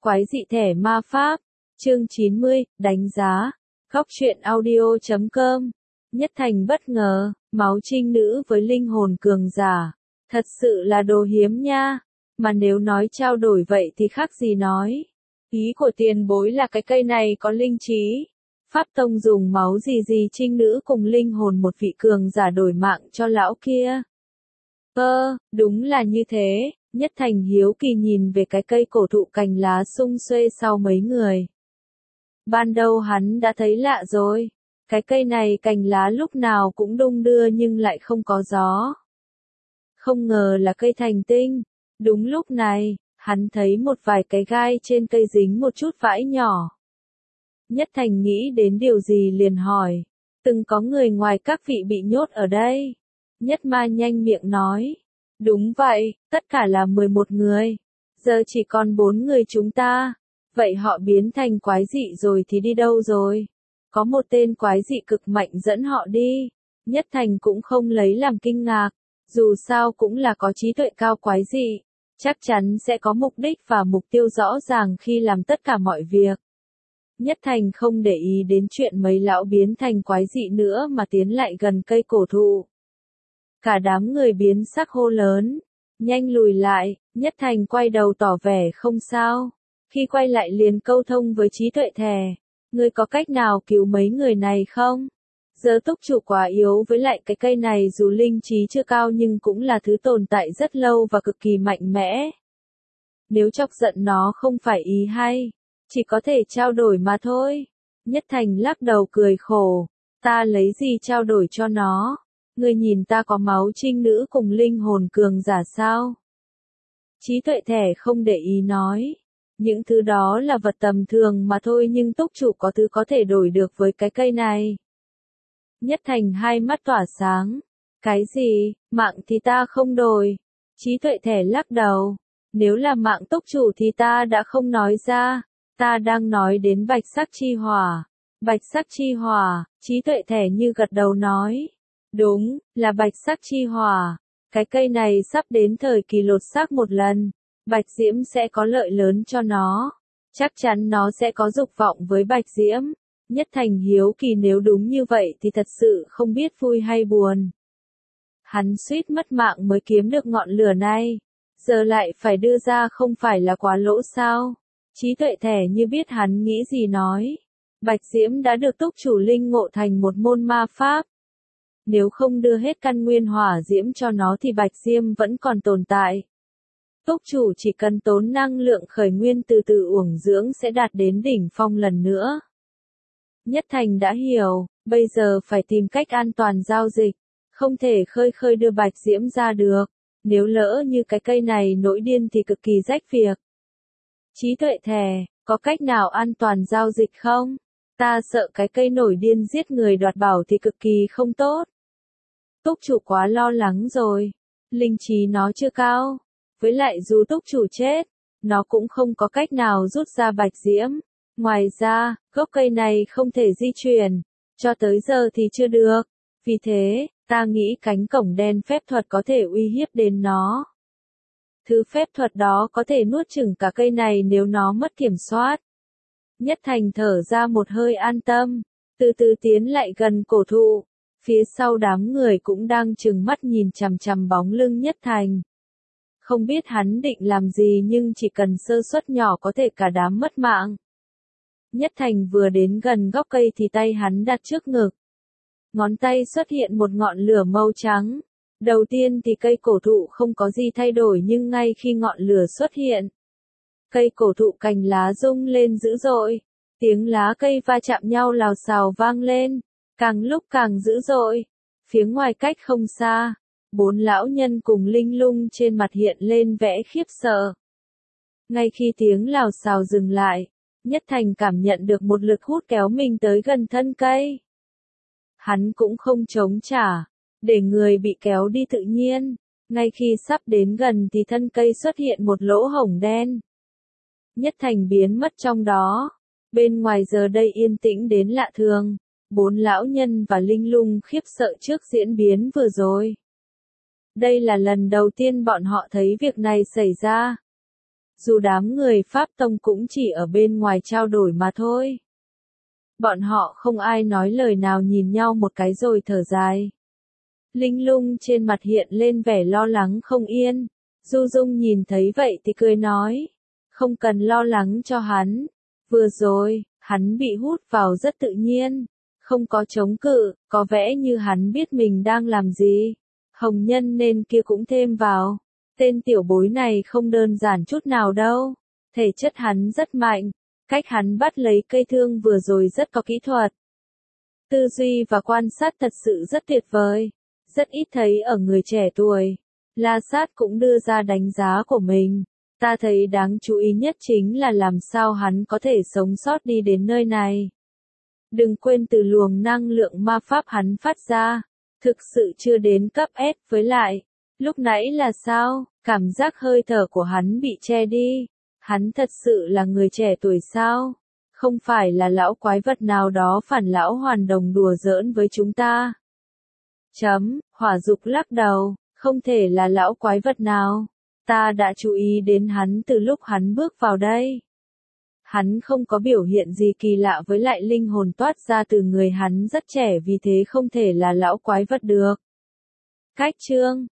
Quái dị thẻ ma pháp. Chương 90, đánh giá. Góc truyện audio.com. Nhất Thành bất ngờ, máu trinh nữ với linh hồn cường giả. Thật sự là đồ hiếm nha. Mà nếu nói trao đổi vậy thì khác gì nói. Ý của tiền bối là cái cây này có linh trí. Pháp Tông dùng máu gì trinh nữ cùng linh hồn một vị cường giả đổi mạng cho lão kia. Đúng là như thế. Nhất Thành hiếu kỳ nhìn về cái cây cổ thụ cành lá sum xuê sau mấy người. Ban đầu hắn đã thấy lạ rồi. Cái cây này cành lá lúc nào cũng đung đưa nhưng lại không có gió. Không ngờ là cây thành tinh. Đúng lúc này, hắn thấy một vài cái gai trên cây dính một chút vãi nhỏ. Nhất Thành nghĩ đến điều gì liền hỏi. Từng có người ngoài các vị bị nhốt ở đây. Nhất Ma nhanh miệng nói. Đúng vậy, tất cả là 11 người. Giờ chỉ còn 4 người chúng ta. Vậy họ biến thành quái dị rồi thì đi đâu rồi? Có một tên quái dị cực mạnh dẫn họ đi. Nhất Thành cũng không lấy làm kinh ngạc. Dù sao cũng là có trí tuệ cao quái dị. Chắc chắn sẽ có mục đích và mục tiêu rõ ràng khi làm tất cả mọi việc. Nhất Thành không để ý đến chuyện mấy lão biến thành quái dị nữa mà tiến lại gần cây cổ thụ. Cả đám người biến sắc hô lớn. Nhanh lùi lại, Nhất Thành quay đầu tỏ vẻ không sao. Khi quay lại liền câu thông với trí tuệ thẻ. Ngươi có cách nào cứu mấy người này không? Giờ túc chủ quá yếu với lại cái cây này dù linh trí chưa cao nhưng cũng là thứ tồn tại rất lâu và cực kỳ mạnh mẽ. Nếu chọc giận nó không phải ý hay. Chỉ có thể trao đổi mà thôi. Nhất Thành lắc đầu cười khổ. Ta lấy gì trao đổi cho nó? Ngươi nhìn ta có máu trinh nữ cùng linh hồn cường giả sao? Trí tuệ thẻ không để ý nói. Những thứ đó là vật tầm thường mà thôi nhưng túc chủ có thứ có thể đổi được với cái cây này. Nhất Thành hai mắt tỏa sáng. Cái gì, mạng thì ta không đổi. Trí tuệ thẻ lắc đầu. Nếu là mạng túc chủ thì ta đã không nói ra. Ta đang nói đến bạch sắc chi hỏa. Bạch sắc chi hỏa, trí tuệ thẻ như gật đầu nói. Đúng, là bạch sắc chi hỏa. Cái cây này sắp đến thời kỳ lột xác một lần. Bạch diễm sẽ có lợi lớn cho nó. Chắc chắn nó sẽ có dục vọng với bạch diễm. Nhất Thành hiếu kỳ nếu đúng như vậy thì thật sự không biết vui hay buồn. Hắn suýt mất mạng mới kiếm được ngọn lửa này. Giờ lại phải đưa ra không phải là quá lỗ sao? Trí tuệ thẻ như biết hắn nghĩ gì nói. Bạch diễm đã được túc chủ linh ngộ thành một môn ma pháp. Nếu không đưa hết căn nguyên hỏa diễm cho nó thì bạch diễm vẫn còn tồn tại. Túc chủ chỉ cần tốn năng lượng khởi nguyên từ từ uổng dưỡng sẽ đạt đến đỉnh phong lần nữa. Nhất Thành đã hiểu, bây giờ phải tìm cách an toàn giao dịch. Không thể khơi đưa bạch diễm ra được. Nếu lỡ như cái cây này nổi điên thì cực kỳ rách việc. Trí tuệ thẻ, có cách nào an toàn giao dịch không? Ta sợ cái cây nổi điên giết người đoạt bảo thì cực kỳ không tốt. Túc chủ quá lo lắng rồi. Linh trí nó chưa cao. Với lại dù túc chủ chết, nó cũng không có cách nào rút ra bạch diễm. Ngoài ra, gốc cây này không thể di chuyển. Cho tới giờ thì chưa được. Vì thế, ta nghĩ cánh cổng đen phép thuật có thể uy hiếp đến nó. Thứ phép thuật đó có thể nuốt chửng cả cây này nếu nó mất kiểm soát. Nhất Thành thở ra một hơi an tâm. Từ từ tiến lại gần cổ thụ. Phía sau đám người cũng đang trừng mắt nhìn chằm chằm bóng lưng Nhất Thành. Không biết hắn định làm gì nhưng chỉ cần sơ suất nhỏ có thể cả đám mất mạng. Nhất Thành vừa đến gần gốc cây thì tay hắn đặt trước ngực. Ngón tay xuất hiện một ngọn lửa màu trắng. Đầu tiên thì cây cổ thụ không có gì thay đổi nhưng ngay khi ngọn lửa xuất hiện, cây cổ thụ cành lá rung lên dữ dội. Tiếng lá cây va chạm nhau lào xào vang lên, càng lúc càng dữ dội. Phía ngoài cách không xa, 4 lão nhân cùng linh lung trên mặt hiện lên vẻ khiếp sợ. Ngay khi tiếng lào xào dừng lại, Nhất Thành cảm nhận được một lực hút kéo mình tới gần thân cây. Hắn cũng không chống trả, để người bị kéo đi tự nhiên. Ngay khi sắp đến gần thì thân cây xuất hiện một lỗ hổng đen. Nhất Thành biến mất trong đó. Bên ngoài giờ đây yên tĩnh đến lạ thường. 4 lão nhân và linh lung khiếp sợ trước diễn biến vừa rồi. Đây là lần đầu tiên bọn họ thấy việc này xảy ra. dù đám người Pháp Tông cũng chỉ ở bên ngoài trao đổi mà thôi. Bọn họ không ai nói lời nào, nhìn nhau một cái rồi thở dài. Linh Lung trên mặt hiện lên vẻ lo lắng không yên. Du Dung nhìn thấy vậy thì cười nói, không cần lo lắng cho hắn. Vừa rồi, hắn bị hút vào rất tự nhiên, không có chống cự, có vẻ như hắn biết mình đang làm gì. Hồng Nhân nên kia cũng thêm vào. Tên tiểu bối này không đơn giản chút nào đâu. Thể chất hắn rất mạnh. Cách hắn bắt lấy cây thương vừa rồi rất có kỹ thuật. Tư duy và quan sát thật sự rất tuyệt vời. Rất ít thấy ở người trẻ tuổi. La Sát cũng đưa ra đánh giá của mình. Ta thấy đáng chú ý nhất chính là làm sao hắn có thể sống sót đi đến nơi này. Đừng quên từ luồng năng lượng ma pháp hắn phát ra. Thực sự chưa đến cấp S, với lại. Lúc nãy là sao? Cảm giác hơi thở của hắn bị che đi. Hắn thật sự là người trẻ tuổi sao? Không phải là lão quái vật nào đó phản lão hoàn đồng đùa giỡn với chúng ta. Hỏa Dục lắc đầu, không thể là lão quái vật nào. Ta đã chú ý đến hắn từ lúc hắn bước vào đây. Hắn không có biểu hiện gì kỳ lạ, với lại linh hồn toát ra từ người hắn rất trẻ, vì thế không thể là lão quái vật được. Cách chương